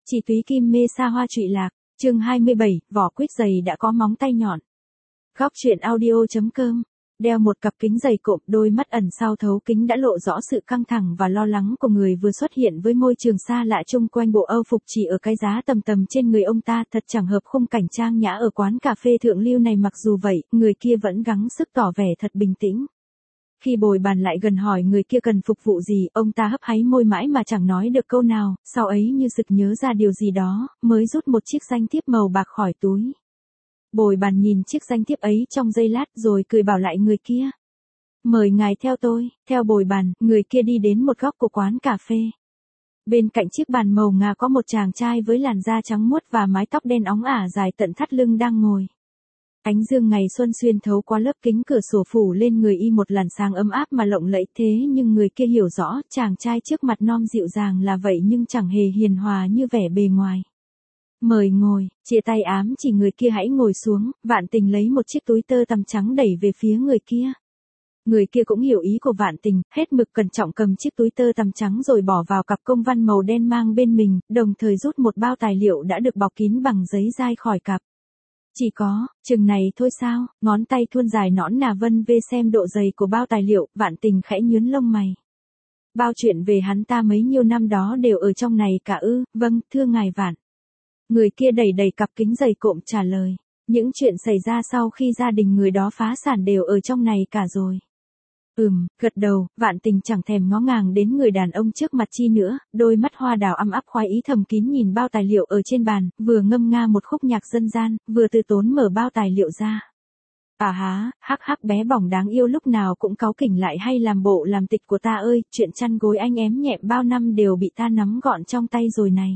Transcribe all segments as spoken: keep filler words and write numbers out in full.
Chỉ túy kim mê xa hoa trụy lạc, chương hai mươi bảy, vỏ quýt giày đã có móng tay nhọn. Góc truyện audio.com, đeo một cặp kính giày cộm, đôi mắt ẩn sau thấu kính đã lộ rõ sự căng thẳng và lo lắng của người vừa xuất hiện với môi trường xa lạ chung quanh. Bộ âu phục chỉ ở cái giá tầm tầm trên người ông ta, thật chẳng hợp khung cảnh trang nhã ở quán cà phê thượng lưu này. Mặc dù vậy, người kia vẫn gắng sức tỏ vẻ thật bình tĩnh. Khi bồi bàn lại gần hỏi người kia cần phục vụ gì, ông ta hấp háy môi mãi mà chẳng nói được câu nào, sau ấy như sực nhớ ra điều gì đó, mới rút một chiếc danh thiếp màu bạc khỏi túi. Bồi bàn nhìn chiếc danh thiếp ấy trong giây lát rồi cười bảo lại người kia. Mời ngài theo tôi. Theo bồi bàn, người kia đi đến một góc của quán cà phê. Bên cạnh chiếc bàn màu ngà có một chàng trai với làn da trắng muốt và mái tóc đen óng ả dài tận thắt lưng đang ngồi. Ánh dương ngày xuân xuyên thấu qua lớp kính cửa sổ phủ lên người y một làn sáng ấm áp mà lộng lẫy. Thế nhưng người kia hiểu rõ, chàng trai trước mặt non dịu dàng là vậy nhưng chẳng hề hiền hòa như vẻ bề ngoài. Mời ngồi, chia tay ám chỉ người kia hãy ngồi xuống. Vạn Tình lấy một chiếc túi tơ tằm trắng đẩy về phía người kia. Người kia cũng hiểu ý của Vạn Tình, hết mực cẩn trọng cầm chiếc túi tơ tằm trắng rồi bỏ vào cặp công văn màu đen mang bên mình, đồng thời rút một bao tài liệu đã được bọc kín bằng giấy dai khỏi cặp. Chỉ có, chừng này thôi sao? Ngón tay thuôn dài nõn nà vân vê xem độ dày của bao tài liệu. Vạn Tình khẽ nhướng lông mày. Bao chuyện về hắn ta mấy nhiêu năm đó đều ở trong này cả ư? Vâng, thưa ngài Vạn. Người kia đẩy đẩy cặp kính giày cộm trả lời. Những chuyện xảy ra sau khi gia đình người đó phá sản đều ở trong này cả rồi. Ừm, gật đầu. Vạn Tình chẳng thèm ngó ngàng đến người đàn ông trước mặt chi nữa, đôi mắt hoa đào ăm áp khoái ý thầm kín nhìn bao tài liệu ở trên bàn, vừa ngâm nga một khúc nhạc dân gian, vừa từ tốn mở bao tài liệu ra. À há, hắc hắc bé bỏng đáng yêu lúc nào cũng cáu kỉnh lại hay làm bộ làm tịch của ta ơi, chuyện chăn gối anh ém nhẹm bao năm đều bị ta nắm gọn trong tay rồi này.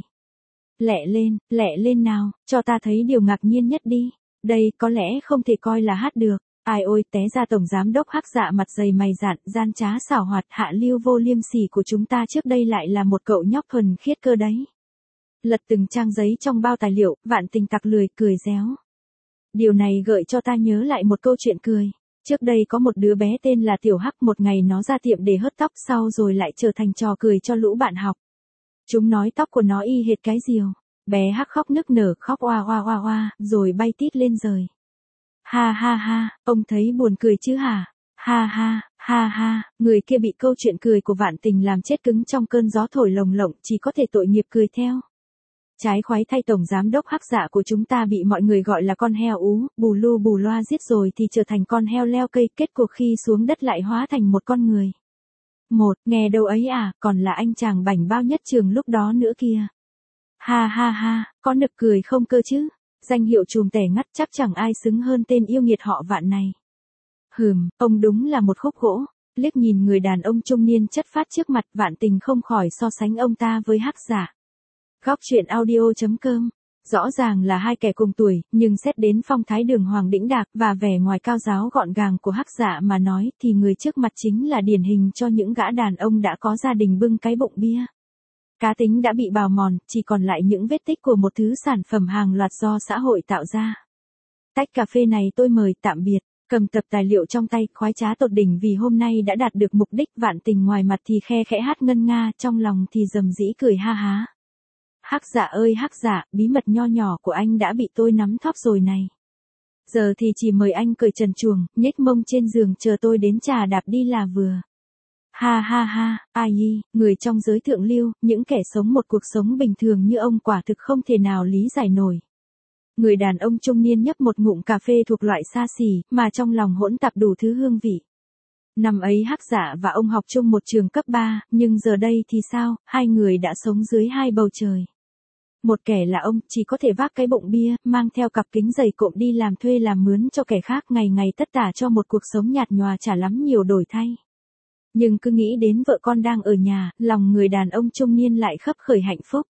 Lẹ lên, lẹ lên nào, cho ta thấy điều ngạc nhiên nhất đi, đây có lẽ không thể coi là hát được. Ai ôi, té ra tổng giám đốc Hắc Dạ mặt dày mày dạn, gian trá xảo hoạt, hạ lưu vô liêm sỉ của chúng ta trước đây lại là một cậu nhóc thuần khiết cơ đấy. Lật từng trang giấy trong bao tài liệu, Vạn Tình tặc lười cười réo. Điều này gợi cho ta nhớ lại một câu chuyện cười. Trước đây có một đứa bé tên là Tiểu Hắc, một ngày nó ra tiệm để hớt tóc, sau rồi lại trở thành trò cười cho lũ bạn học. Chúng nói tóc của nó y hệt cái diều. Bé Hắc khóc nức nở, khóc oa oa oa oa, rồi bay tít lên rời. Ha ha ha, ông thấy buồn cười chứ hả? Ha ha, ha ha, người kia bị câu chuyện cười của Vạn Tình làm chết cứng trong cơn gió thổi lồng lộng, chỉ có thể tội nghiệp cười theo. Trái khoái thay tổng giám đốc Hắc Dạ của chúng ta bị mọi người gọi là con heo ú, bù lu bù loa giết rồi thì trở thành con heo leo cây, kết cuộc khi xuống đất lại hóa thành một con người. Một, nghe đâu ấy à, còn là anh chàng bảnh bao nhất trường lúc đó nữa kia. Ha ha ha, có nực cười không cơ chứ? Danh hiệu trùm tẻ ngắt chắc chẳng ai xứng hơn tên yêu nghiệt họ Vạn này. Hừm, ông đúng là một khúc gỗ. Liếc nhìn người đàn ông trung niên chất phác trước mặt, Vạn Tình không khỏi so sánh ông ta với Hắc Dạ. Góc truyện audio.com, rõ ràng là hai kẻ cùng tuổi, nhưng xét đến phong thái đường hoàng đĩnh đạc và vẻ ngoài cao giáo gọn gàng của Hắc Dạ mà nói thì người trước mặt chính là điển hình cho những gã đàn ông đã có gia đình bưng cái bụng bia. Cá tính đã bị bào mòn, chỉ còn lại những vết tích của một thứ sản phẩm hàng loạt do xã hội tạo ra. Tách cà phê này tôi mời, tạm biệt. Cầm tập tài liệu trong tay, khoái trá tột đỉnh vì hôm nay đã đạt được mục đích. Vạn Tình ngoài mặt thì khe khẽ hát ngân nga, trong lòng thì rầm rĩ cười ha há. Hắc Dạ ơi Hắc Dạ, bí mật nho nhỏ của anh đã bị tôi nắm thóp rồi này. Giờ thì chỉ mời anh cởi trần truồng, nhếch mông trên giường chờ tôi đến trà đạp đi là vừa. Ha ha ha, ai y, người trong giới thượng lưu, những kẻ sống một cuộc sống bình thường như ông quả thực không thể nào lý giải nổi. Người đàn ông trung niên nhấp một ngụm cà phê thuộc loại xa xỉ, mà trong lòng hỗn tạp đủ thứ hương vị. Năm ấy Hắc Dạ và ông học chung một trường cấp ba, nhưng giờ đây thì sao, hai người đã sống dưới hai bầu trời. Một kẻ là ông, chỉ có thể vác cái bụng bia, mang theo cặp kính giày cộm đi làm thuê làm mướn cho kẻ khác, ngày ngày tất tả cho một cuộc sống nhạt nhòa chả lắm nhiều đổi thay. Nhưng cứ nghĩ đến vợ con đang ở nhà, lòng người đàn ông trung niên lại khấp khởi hạnh phúc.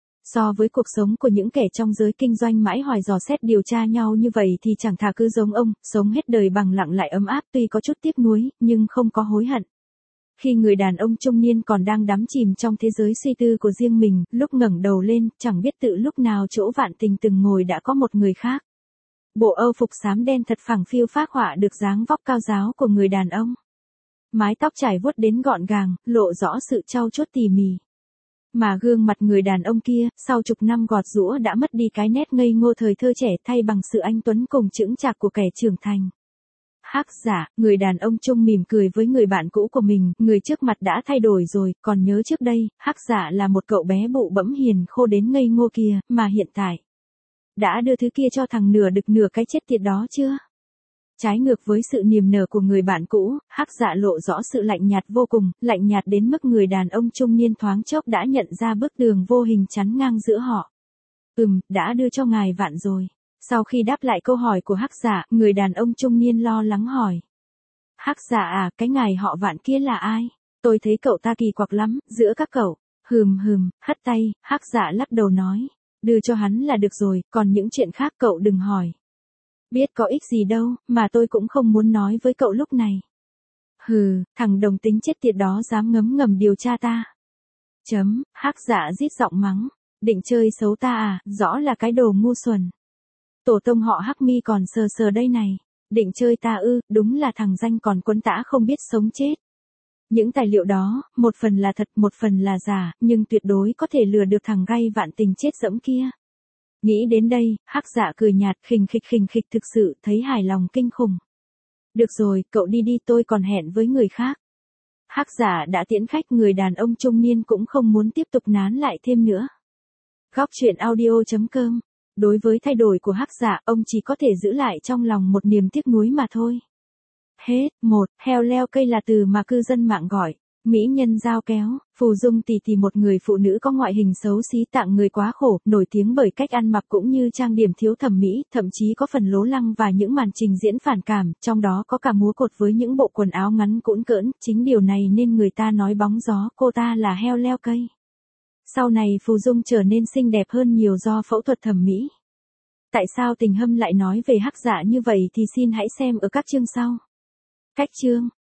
So với cuộc sống của những kẻ trong giới kinh doanh mãi hỏi dò xét điều tra nhau như vậy thì chẳng thà cứ giống ông, sống hết đời bằng lặng lại ấm áp, tuy có chút tiếc nuối, nhưng không có hối hận. Khi người đàn ông trung niên còn đang đắm chìm trong thế giới suy tư của riêng mình, lúc ngẩng đầu lên, chẳng biết tự lúc nào chỗ Vạn Tình từng ngồi đã có một người khác. Bộ âu phục xám đen thật phẳng phiu phác họa được dáng vóc cao giáo của người đàn ông. Mái tóc trải vuốt đến gọn gàng, lộ rõ sự trau chuốt tỉ mỉ. Mà gương mặt người đàn ông kia, sau chục năm gọt giũa đã mất đi cái nét ngây ngô thời thơ trẻ thay bằng sự anh tuấn cùng chững chạc của kẻ trưởng thành. Hắc Giả, người đàn ông Trung mỉm cười với người bạn cũ của mình, người trước mặt đã thay đổi rồi, còn nhớ trước đây, Hắc Giả là một cậu bé bụ bẫm hiền khô đến ngây ngô kia, mà hiện tại đã đưa thứ kia cho thằng nửa đực nửa cái chết tiệt đó chưa? Trái ngược với sự niềm nở của người bạn cũ, Hắc Dạ lộ rõ sự lạnh nhạt vô cùng, lạnh nhạt đến mức người đàn ông trung niên thoáng chốc đã nhận ra bức tường vô hình chắn ngang giữa họ. Ừm, đã đưa cho ngài vạn rồi. Sau khi đáp lại câu hỏi của Hắc Dạ, người đàn ông trung niên lo lắng hỏi. Hắc Dạ à, cái ngài họ vạn kia là ai? Tôi thấy cậu ta kỳ quặc lắm, giữa các cậu. Hừm hừm, hất tay, Hắc Dạ lắc đầu nói. Đưa cho hắn là được rồi, còn những chuyện khác cậu đừng hỏi. Biết có ích gì đâu, mà tôi cũng không muốn nói với cậu lúc này. Hừ, thằng đồng tính chết tiệt đó dám ngấm ngầm điều tra ta. Chấm, Hắc Dạ rít giọng mắng. Định chơi xấu ta à, rõ là cái đồ ngu xuẩn. Tổ tông họ Hắc Mi còn sờ sờ đây này. Định chơi ta ư, đúng là thằng danh còn quấn tã không biết sống chết. Những tài liệu đó, một phần là thật, một phần là giả, nhưng tuyệt đối có thể lừa được thằng gay vạn tình chết dẫm kia. Nghĩ đến đây, Hắc Dạ cười nhạt khình khịch khình khịch thực sự thấy hài lòng kinh khủng. Được rồi, cậu đi đi, tôi còn hẹn với người khác. Hắc Dạ đã tiễn khách, người đàn ông trung niên cũng không muốn tiếp tục nán lại thêm nữa. Góc truyện audio chấm com. Đối với thay đổi của Hắc Dạ, ông chỉ có thể giữ lại trong lòng một niềm tiếc nuối mà thôi. Hết, một, heo leo cây là từ mà cư dân mạng gọi. Mỹ nhân dao kéo, Phù Dung tỷ tỷ một người phụ nữ có ngoại hình xấu xí tạng người quá khổ, nổi tiếng bởi cách ăn mặc cũng như trang điểm thiếu thẩm mỹ, thậm chí có phần lố lăng và những màn trình diễn phản cảm, trong đó có cả múa cột với những bộ quần áo ngắn cũn cỡn, chính điều này nên người ta nói bóng gió cô ta là heo leo cây. Sau này Phù Dung trở nên xinh đẹp hơn nhiều do phẫu thuật thẩm mỹ. Tại sao Tình Hâm lại nói về Hắc Dạ như vậy thì xin hãy xem ở các chương sau. Cách chương